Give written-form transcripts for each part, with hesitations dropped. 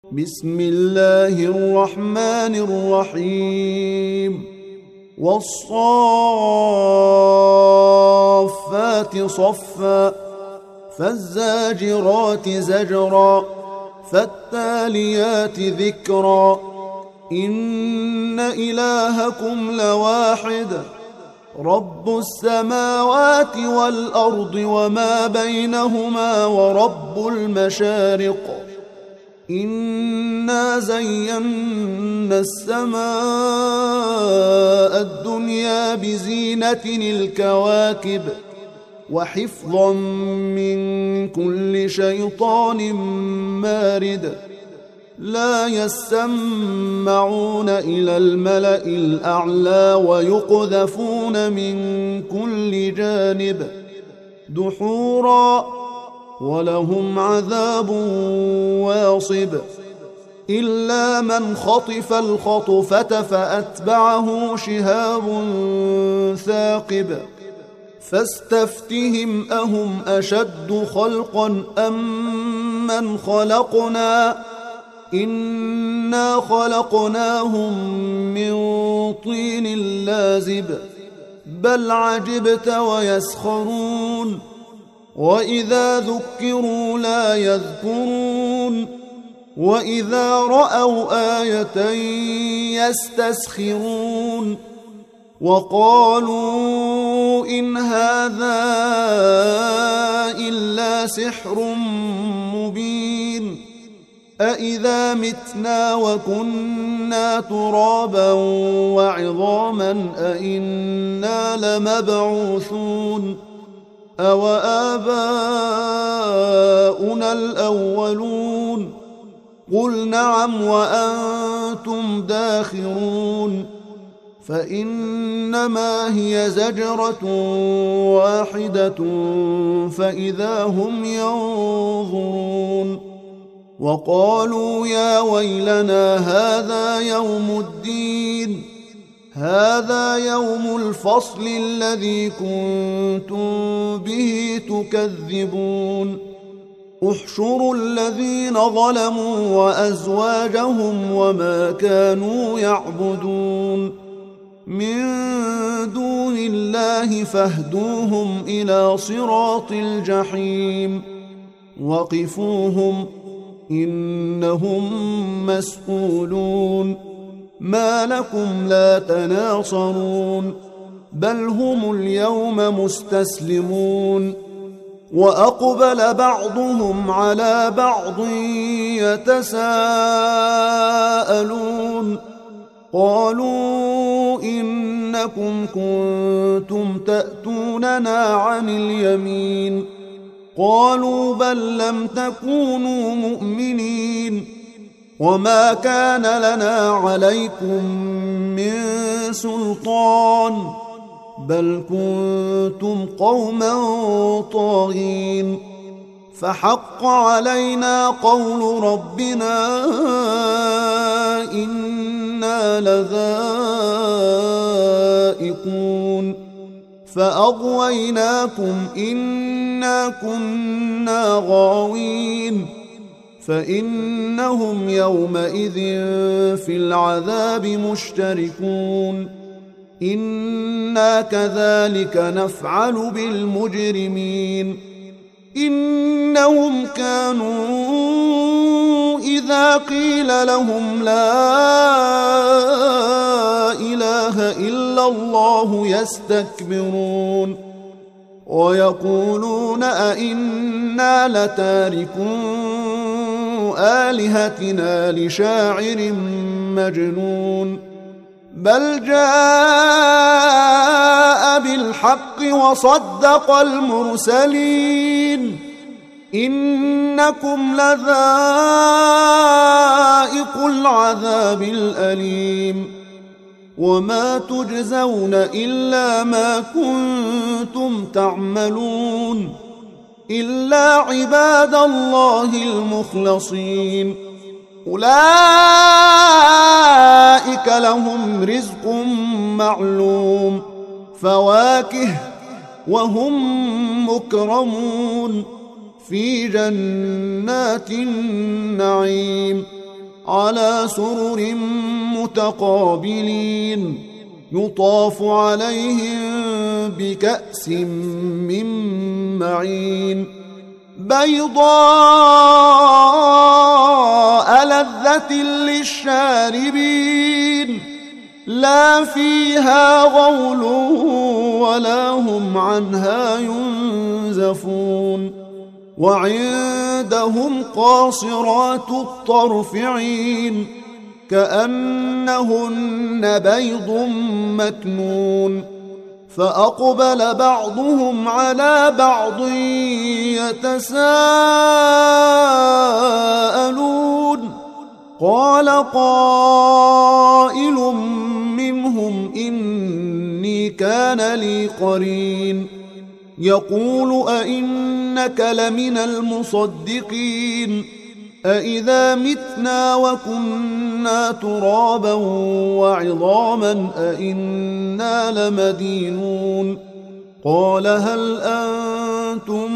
بسم الله الرحمن الرحيم والصافات صفا فالزاجرات زجرا فالتاليات ذكرا إن إلهكم لواحد رب السماوات والأرض وما بينهما ورب المشارق إنا زينا السماء الدنيا بزينة الكواكب وحفظا من كل شيطان مارد لا يسمعون إلى الملأ الأعلى ويقذفون من كل جانب دحورا ولهم عذاب واصب إلا من خطف الخطفة فأتبعه شهاب ثاقب فاستفتهم أهم أشد خلقا أم من خلقنا إنا خلقناهم من طين لازب بل عجبت ويسخرون وإذا ذكروا لا يذكرون وإذا رأوا آية يستسخرون وقالوا إن هذا إلا سحر مبين أإذا متنا وكنا ترابا وعظاما أإنا لمبعوثون أوآباؤنا الأولون قل نعم وأنتم داخرون فإنما هي زجرة واحدة فإذا هم ينظرون وقالوا يا ويلنا هذا يوم الدين هذا يوم الفصل الذي كنتم به تكذبون احشروا الذين ظلموا وأزواجهم وما كانوا يعبدون من دون الله فاهدوهم إلى صراط الجحيم وقفوهم إنهم مسؤولون ما لكم لا تناصرون بل هم اليوم مستسلمون وأقبل بعضهم على بعض يتساءلون قالوا إنكم كنتم تأتوننا عن اليمين قالوا بل لم تكونوا مؤمنين وما كان لنا عليكم من سلطان بل كنتم قوما طاغين فحق علينا قول ربنا إنا لذائقون فأغويناكم إنا كنا غاوين فإنهم يومئذ في العذاب مشتركون إنا كذلك نفعل بالمجرمين إنهم كانوا إذا قيل لهم لا إله إلا الله يستكبرون ويقولون أئنا لتاركون آلهتنا لشاعر مجنون بل جاء بالحق وصدق المرسلين إنكم لذائق العذاب الأليم وما تجزون إلا ما كنتم تعملون إلا عباد الله المخلصين أولئك لهم رزق معلوم فواكه وهم مكرمون في جنات النعيم على سرر متقابلين يطاف عليهم بكأس من معين بيضاء لذة للشاربين لا فيها غول ولا هم عنها ينزفون وعندهم قاصرات الطرف عين كأنهن بيض مكنون فأقبل بعضهم على بعض يتساءلون قال قائل منهم إني كان لي قرين يقول أئنك لمن المصدقين أئذا متنا وكنا ترابا وعظاما أئنا لمدينون قال هل أنتم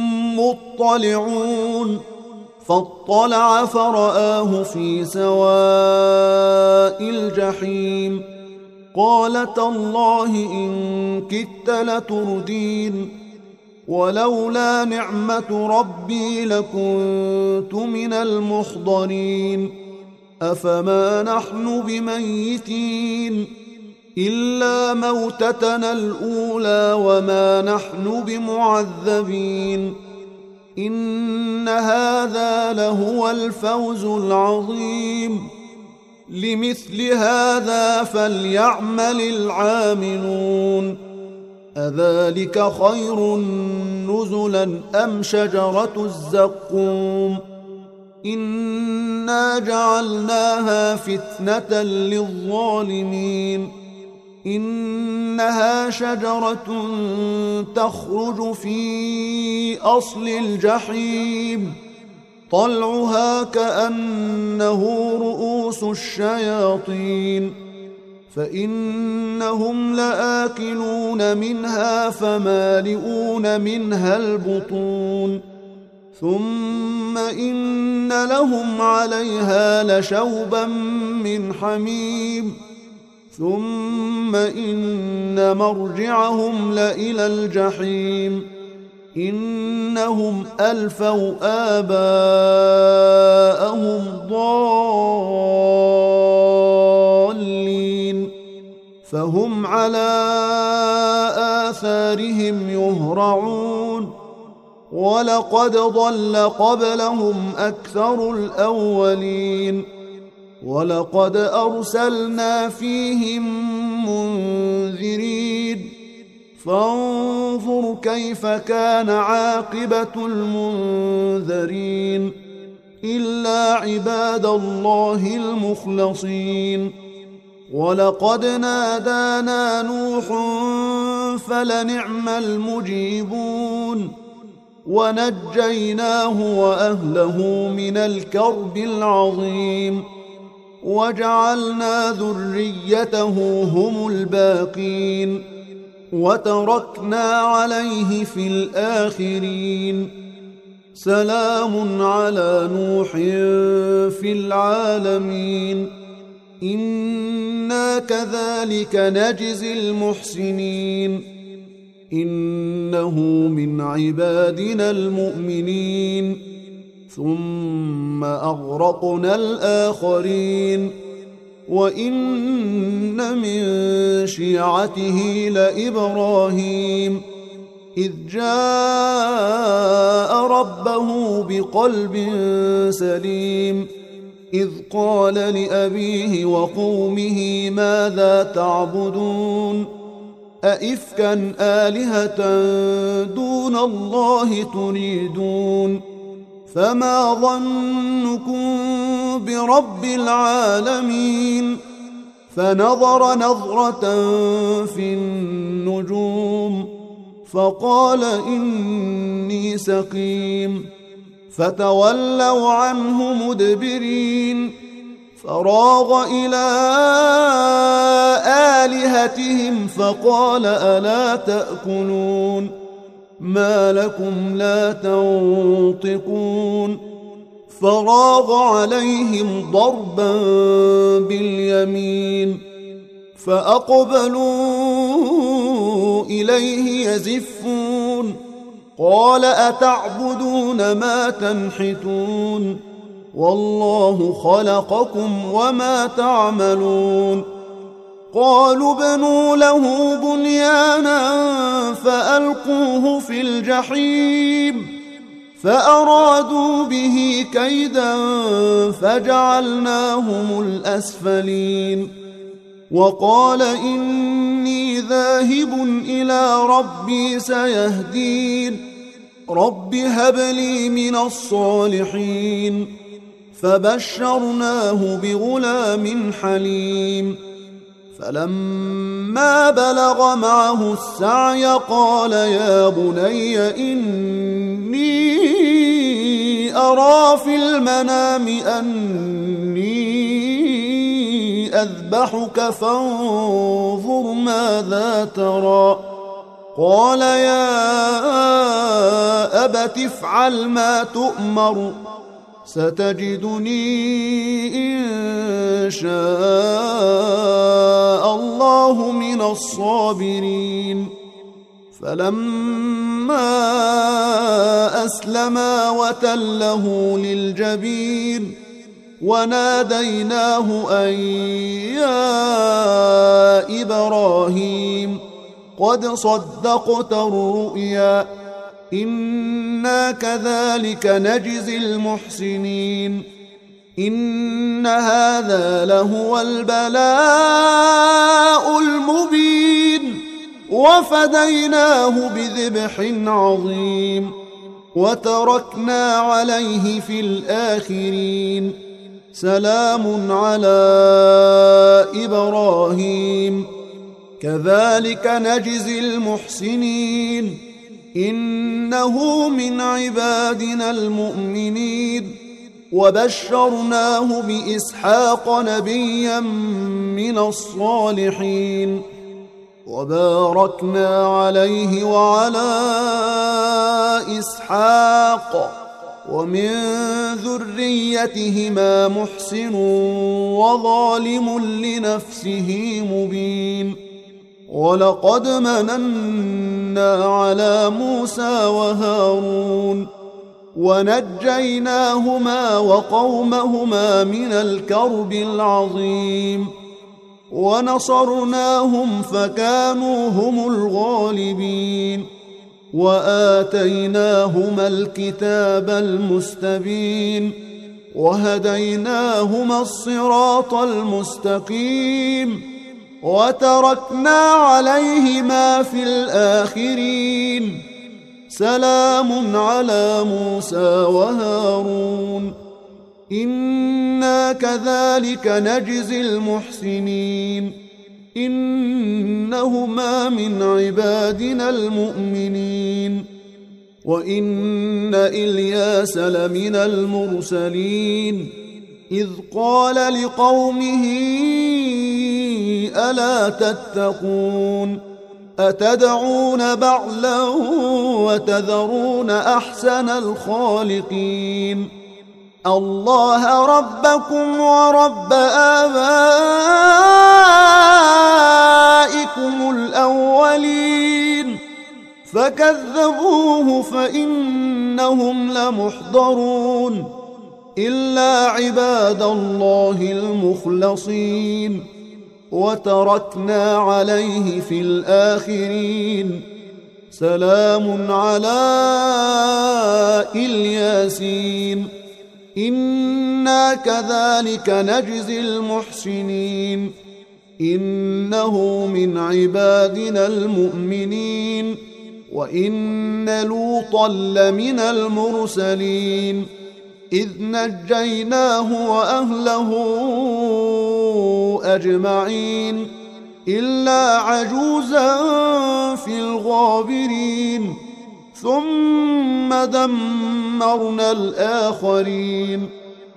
مطلعون فاطلع فرآه في سواء الجحيم قال تالله إن كدت لتردين ولولا نعمة ربي لكنت من المحضرين أفما نحن بميتين إلا موتتنا الأولى وما نحن بمعذبين إن هذا لهو الفوز العظيم لمثل هذا فليعمل العاملون أذلك خير نزلا أم شجرة الزقوم إنا جعلناها فتنة للظالمين إنها شجرة تخرج في أصل الجحيم طلعها كأنه رؤوس الشياطين فإنهم لآكلون منها فمالئون منها البطون ثم إن لهم عليها لشوبا من حميم ثم إن مرجعهم لإلى الجحيم إنهم ألفوا آباءهم ضالين فهم على آثارهم يهرعون ولقد ضل قبلهم أكثر الأولين ولقد أرسلنا فيهم منذرين فانظر كيف كان عاقبة المنذرين إلا عباد الله المخلصين ولقد نادانا نوح فلنعم المجيبون ونجيناه وأهله من الكرب العظيم وجعلنا ذريته هم الباقين وتركنا عليه في الآخرين سلام على نوح في العالمين إنا كذلك نجزي المحسنين إنه من عبادنا المؤمنين ثم أغرقنا الآخرين وإن من شيعته لإبراهيم إذ جاء ربه بقلب سليم إذ قال لأبيه وقومه ماذا تعبدون أئفكا آلهة دون الله تريدون فما ظنكم برب العالمين فنظر نظرة في النجوم فقال إني سقيم فتولوا عنه مدبرين فراغ إلى آلهتهم فقال ألا تأكلون ما لكم لا تنطقون فراغ عليهم ضربا باليمين فأقبلوا إليه يزفون قال أتعبدون ما تنحتون والله خلقكم وما تعملون قالوا بنوا له بنيانا فألقوه في الجحيم فأرادوا به كيدا فجعلناهم الأسفلين وقال إني ذاهب إلى ربي سيهدين رب هب لي من الصالحين فبشرناه بغلام حليم فلما بلغ معه السعي قال يا بني إني أرى في المنام أني أذبحك فانظر ماذا ترى قال يا أبت افعل ما تؤمر ستجدني إن شاء الله من الصابرين فلما أسلما وتله للجبين وناديناه أن يا إبراهيم قد صدقت الرؤيا إنا كذلك نجزي المحسنين إن هذا لهو البلاء المبين وفديناه بذبح عظيم وتركنا عليه في الآخرين سلام على إبراهيم كذلك نجزي المحسنين إنه من عبادنا المؤمنين وبشرناه بإسحاق نبيا من الصالحين وباركنا عليه وعلى إسحاق ومن ذريتهما محسن وظالم لنفسه مبين ولقد مننا على موسى وهارون ونجيناهما وقومهما من الكرب العظيم ونصرناهم فكانوا هم الغالبين وآتيناهما الكتاب المستبين وهديناهما الصراط المستقيم وتركنا عليهما في الآخرين سلام على موسى وهارون إنا كذلك نجزي المحسنين إنهما من عبادنا المؤمنين وإن إلياس لمن المرسلين إذ قال لقومه ألا تتقون أتدعون بعلا وتذرون أحسن الخالقين الله ربكم ورب آبائكم الأولين فكذبوه فإنهم لمحضرون إلا عباد الله المخلصين وتركنا عليه في الآخرين سلام على الياسين إنا كذلك نجزي المحسنين إنه من عبادنا المؤمنين وإن لوطا لمن المرسلين إذ نجيناه وأهله أجمعين إلا عجوزا في الغابرين ثم دمرنا الآخرين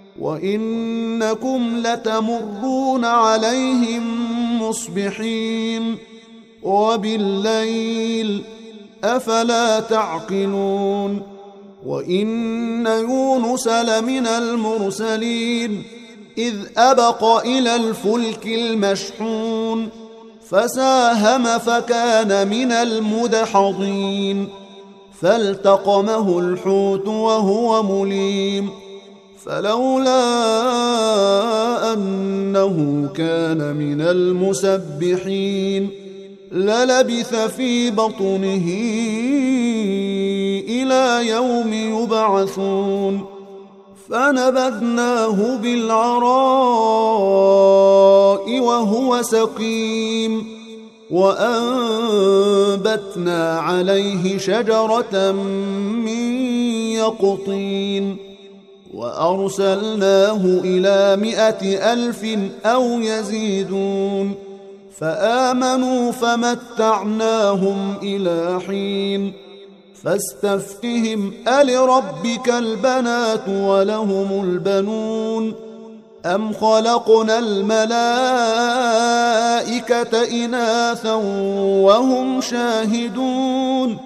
وإنكم لتمرون عليهم مصبحين وبالليل أفلا تعقلون وإن يونس لمن المرسلين إذ أبق إلى الفلك المشحون فساهم فكان من المدحضين فالتقمه الحوت وهو مليم فلولا أنه كان من المسبحين للبث في بطنه إلى يوم يبعثون فنبذناه بالعراء وهو سقيم وأنبتنا عليه شجرة من يقطين وأرسلناه إلى 100,000 أو يزيدون فآمنوا فمتعناهم إلى حين فاستفتهم ألربك البنات ولهم البنون أم خلقنا الملائكة إناثا وهم شاهدون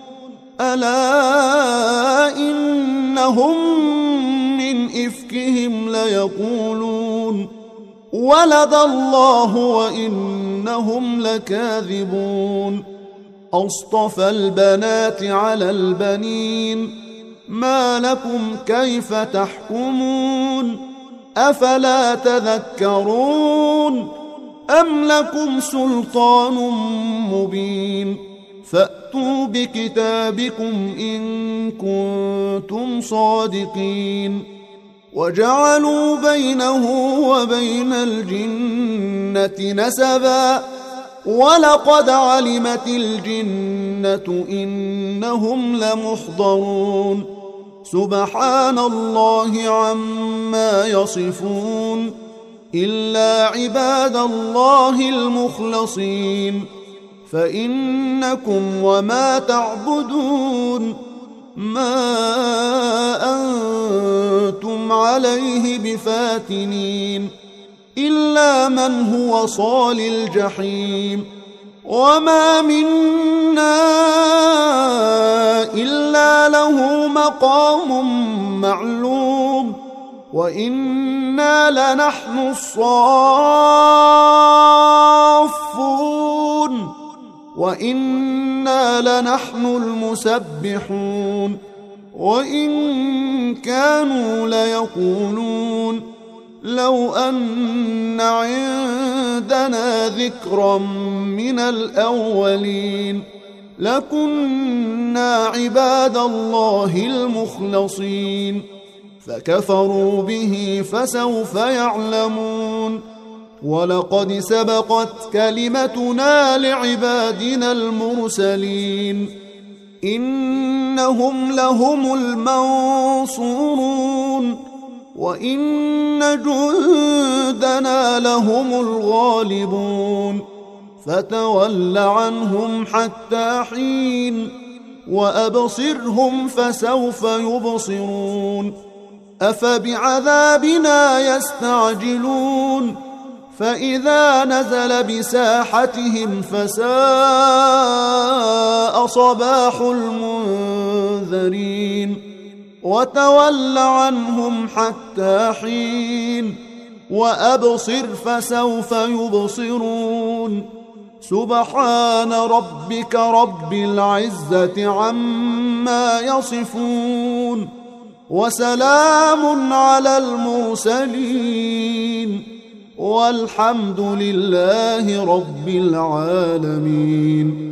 ألا إنهم من إفكهم ليقولون ولد الله وإنهم لكاذبون أصطفى البنات على البنين ما لكم كيف تحكمون أفلا تذكرون أم لكم سلطان مبين فأتوا بكتابكم إن كنتم صادقين وجعلوا بينه وبين الجنة نسبا ولقد علمت الجنة إنهم لمحضرون سبحان الله عما يصفون إلا عباد الله المخلصين فإنكم وما تعبدون ما أنتم عليه بفاتنين إلا من هو صال الجحيم وما منا إلا له مقام معلوم وإنا لنحن الصافون وإنا لنحن المسبحون وإن كانوا ليقولون لو أن عندنا ذكرا من الأولين لكنا عباد الله المخلصين فكفروا به فسوف يعلمون ولقد سبقت كلمتنا لعبادنا المرسلين إنهم لهم المنصورون وإن جندنا لهم الغالبون فتول عنهم حتى حين وأبصرهم فسوف يبصرون أفبعذابنا يستعجلون فإذا نزل بساحتهم فساء صباح المنذرين وتول عنهم حتى حين وأبصر فسوف يبصرون سبحان ربك رب العزة عما يصفون وسلام على المرسلين والحمد لله رب العالمين.